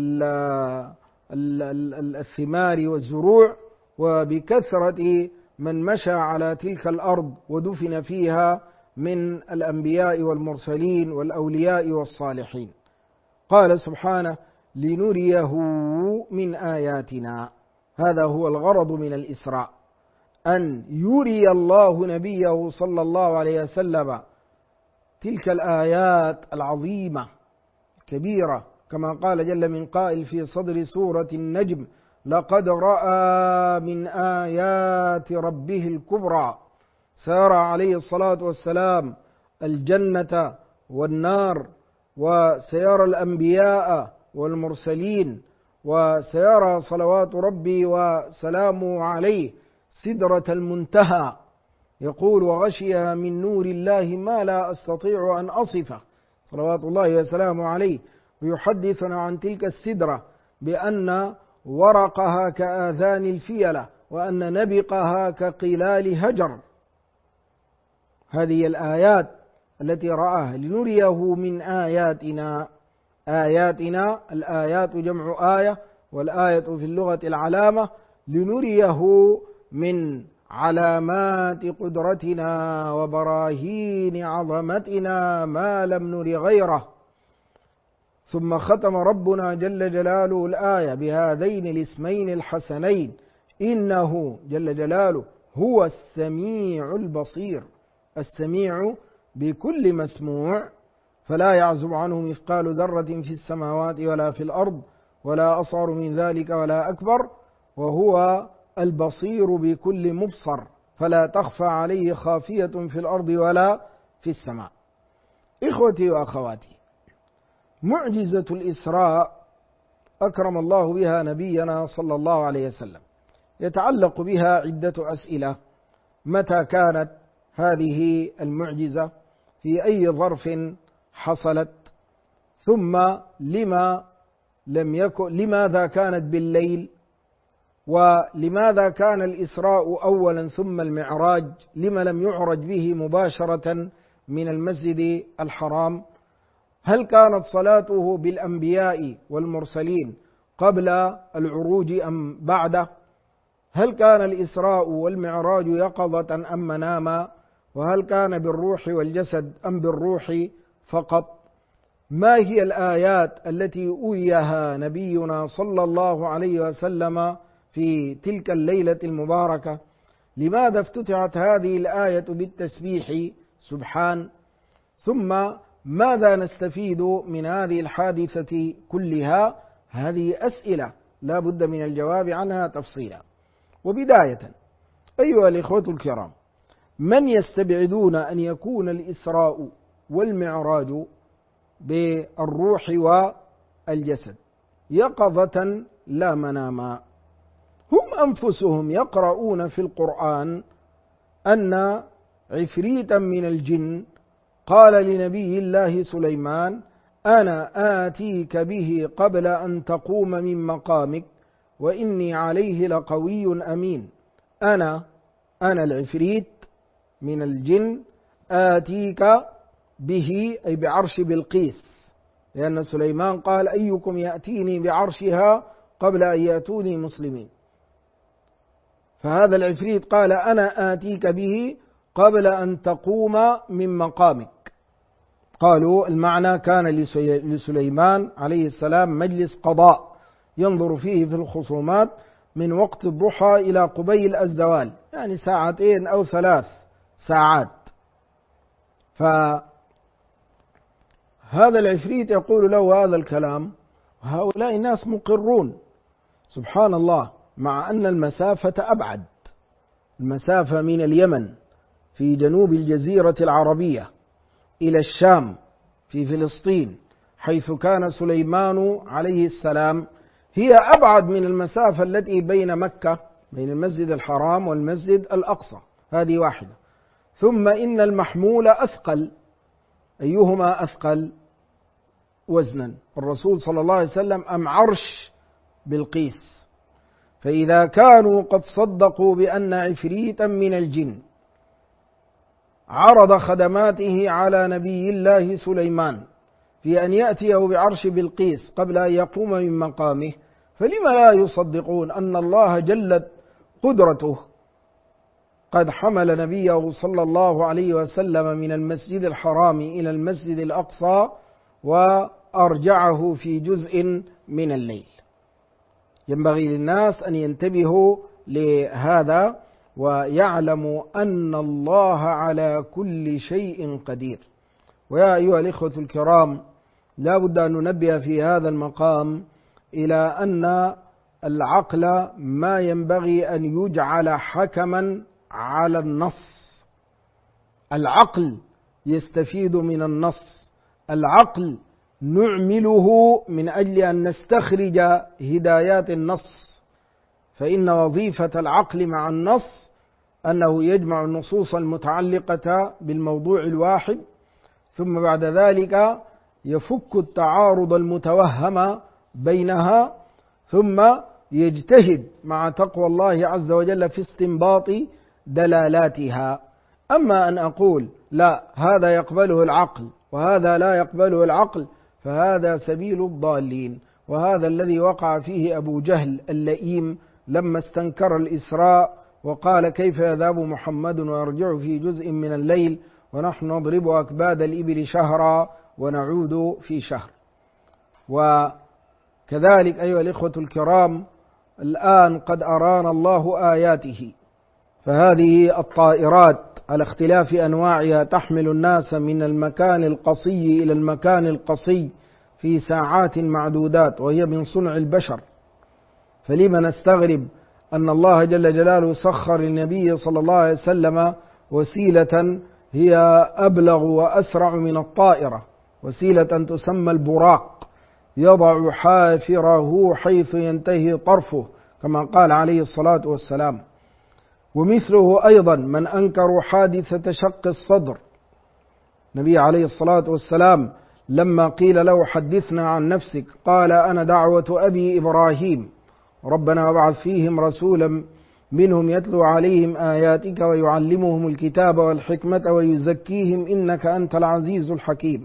الثمار والزروع، وبكثرة من مشى على تلك الأرض ودفن فيها من الأنبياء والمرسلين والأولياء والصالحين. قال سبحانه: لنريه من آياتنا. هذا هو الغرض من الإسراء، أن يري الله نبيه صلى الله عليه وسلم تلك الآيات العظيمة كبيرة، كما قال جل من قائل في صدر سورة النجم: لقد رأى من آيات ربه الكبرى. سار عليه الصلاة والسلام الجنة والنار، وسيرى الأنبياء والمرسلين، وسيرى صلوات ربي وسلامه عليه سدرة المنتهى. يقول: وغشيها من نور الله ما لا أستطيع أن أصفه، صلوات الله وسلامه عليه. ويحدثنا عن تلك السدرة بأن ورقها كآذان الفيلة، وأن نبقها كقلال هجر. هذه الآيات التي رآها. لنريه من آياتنا. آياتنا، الآيات جمع آية، والآية في اللغة العلامة. لنريه من علامات قدرتنا وبراهين عظمتنا ما لم نر غيره. ثم ختم ربنا جل جلاله الآية بهذين الاسمين الحسنين: إنه جل جلاله هو السميع البصير. السميع بكل مسموع، فلا يعزب عنه مثقال ذرة في السماوات ولا في الأرض ولا أصغر من ذلك ولا أكبر. وهو البصير بكل مبصر، فلا تخفى عليه خافية في الأرض ولا في السماء. إخوتي وأخواتي، معجزة الإسراء أكرم الله بها نبينا صلى الله عليه وسلم. يتعلق بها عدة أسئلة: متى كانت هذه المعجزة؟ في أي ظرف حصلت؟ ثم لماذا كانت بالليل؟ ولماذا كان الإسراء أولا ثم المعراج؟ لما لم يعرج به مباشرة من المسجد الحرام؟ هل كانت صلاته بالأنبياء والمرسلين قبل العروج أم بعده؟ هل كان الإسراء والمعراج يقظة أم مناما؟ وهل كان بالروح والجسد أم بالروح فقط؟ ما هي الآيات التي أويها نبينا صلى الله عليه وسلم في تلك الليلة المباركة؟ لماذا افتتحت هذه الآية بالتسبيح سبحان؟ ثم ماذا نستفيد من هذه الحادثة كلها؟ هذه أسئلة لا بد من الجواب عنها تفصيلا. وبداية أيها الإخوة الكرام، من يستبعدون أن يكون الإسراء والمعراج بالروح والجسد يقظة لا مناما؟ هم أنفسهم يقرؤون في القرآن أن عفريتا من الجن قال لنبي الله سليمان: أنا آتيك به قبل أن تقوم من مقامك وإني عليه لقوي أمين. أنا العفريت من الجن آتيك به، أي بعرش بلقيس، لأن سليمان قال: أيكم يأتيني بعرشها قبل أن يأتوني مسلمين. فهذا العفريت قال: أنا آتيك به قبل أن تقوم من مقامك. قالوا المعنى كان لسليمان عليه السلام مجلس قضاء ينظر فيه في الخصومات من وقت الضحى إلى قبيل الزوال، يعني 2 أو 3 ساعات. فهذا العفريت يقول له هذا الكلام، وهؤلاء الناس مقرون سبحان الله، مع أن المسافة أبعد. المسافة من اليمن في جنوب الجزيرة العربية إلى الشام في فلسطين حيث كان سليمان عليه السلام هي أبعد من المسافة التي بين مكة، بين المسجد الحرام والمسجد الأقصى، هذه واحدة. ثم إن المحمول أثقل، أيهما أثقل وزنا، الرسول صلى الله عليه وسلم أم عرش بلقيس؟ فإذا كانوا قد صدقوا بأن عفريتا من الجن عرض خدماته على نبي الله سليمان في أن يأتيه بعرش بلقيس قبل أن يقوم من مقامه، فلم لا يصدقون أن الله جلت قدرته قد حمل نبيه صلى الله عليه وسلم من المسجد الحرام إلى المسجد الأقصى وأرجعه في جزء من الليل؟ ينبغي للناس أن ينتبهوا لهذا ويعلموا أن الله على كل شيء قدير. ويا أيها الإخوة الكرام، لا بد أن ننبه في هذا المقام إلى أن العقل ما ينبغي أن يجعل حكما على النص. العقل يستفيد من النص، العقل نعمله من أجل أن نستخرج هدايات النص، فإن وظيفة العقل مع النص أنه يجمع النصوص المتعلقة بالموضوع الواحد، ثم بعد ذلك يفك التعارض المتوهم بينها، ثم يجتهد مع تقوى الله عز وجل في استنباط دلالاتها. أما أن أقول لا هذا يقبله العقل وهذا لا يقبله العقل، فهذا سبيل الضالين، وهذا الذي وقع فيه أبو جهل اللئيم لما استنكر الإسراء وقال: كيف يذهب محمد ويرجع في جزء من الليل ونحن نضرب أكباد الإبل شهرا ونعود في شهر. وكذلك أيها الإخوة الكرام، الآن قد أرانا الله آياته، فهذه الطائرات على اختلاف أنواعها تحمل الناس من المكان القصي إلى المكان القصي في ساعات معدودات، وهي من صنع البشر. فلما نستغرب أن الله جل جلاله سخر للنبي صلى الله عليه وسلم وسيلة هي أبلغ وأسرع من الطائرة، وسيلة تسمى البراق، يضع حافره حيث ينتهي طرفه كما قال عليه الصلاة والسلام. ومثله أيضا من أنكروا حادثة شق الصدر، النبي عليه الصلاة والسلام لما قيل له: حدثنا عن نفسك، قال: أنا دعوة أبي إبراهيم، ربنا وابعث فيهم رسولا منهم يتلو عليهم آياتك ويعلمهم الكتاب والحكمة ويزكيهم إنك أنت العزيز الحكيم.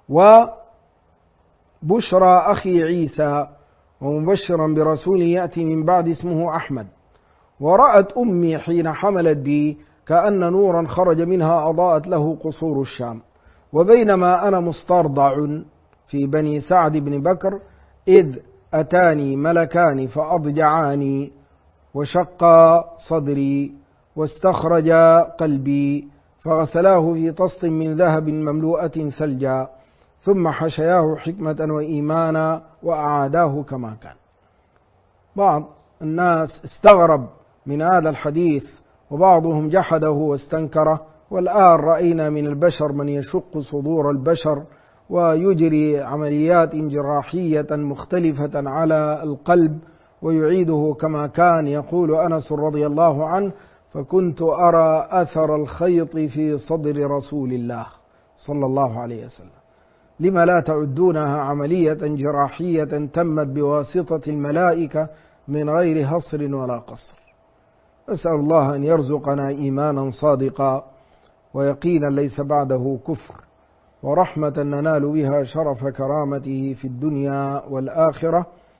وبشرى أخي عيسى ومبشرا برسول يأتي من بعد اسمه أحمد. ورأت أمي حين حملت بي كأن نورا خرج منها أضاءت له قصور الشام. وبينما أنا مسترضع في بني سعد بن بكر إذ أتاني ملكان فأضجعاني وشقا صدري واستخرجا قلبي فغسلاه في طست من ذهب مملوءة ثلجا ثم حشياه حكمة وإيمانا وأعاداه كما كان. بعض الناس استغرب من هذا الحديث وبعضهم جحده واستنكره، والآن رأينا من البشر من يشق صدور البشر ويجري عمليات جراحية مختلفة على القلب ويعيده كما كان. يقول أنس رضي الله عنه: فكنت أرى أثر الخيط في صدر رسول الله صلى الله عليه وسلم. لما لا تعدونها عملية جراحية تمت بواسطة الملائكة من غير هصر ولا قصر؟ أسأل الله أن يرزقنا إيمانا صادقا ويقينا ليس بعده كفر، ورحمة ننال بها شرف كرامته في الدنيا والآخرة،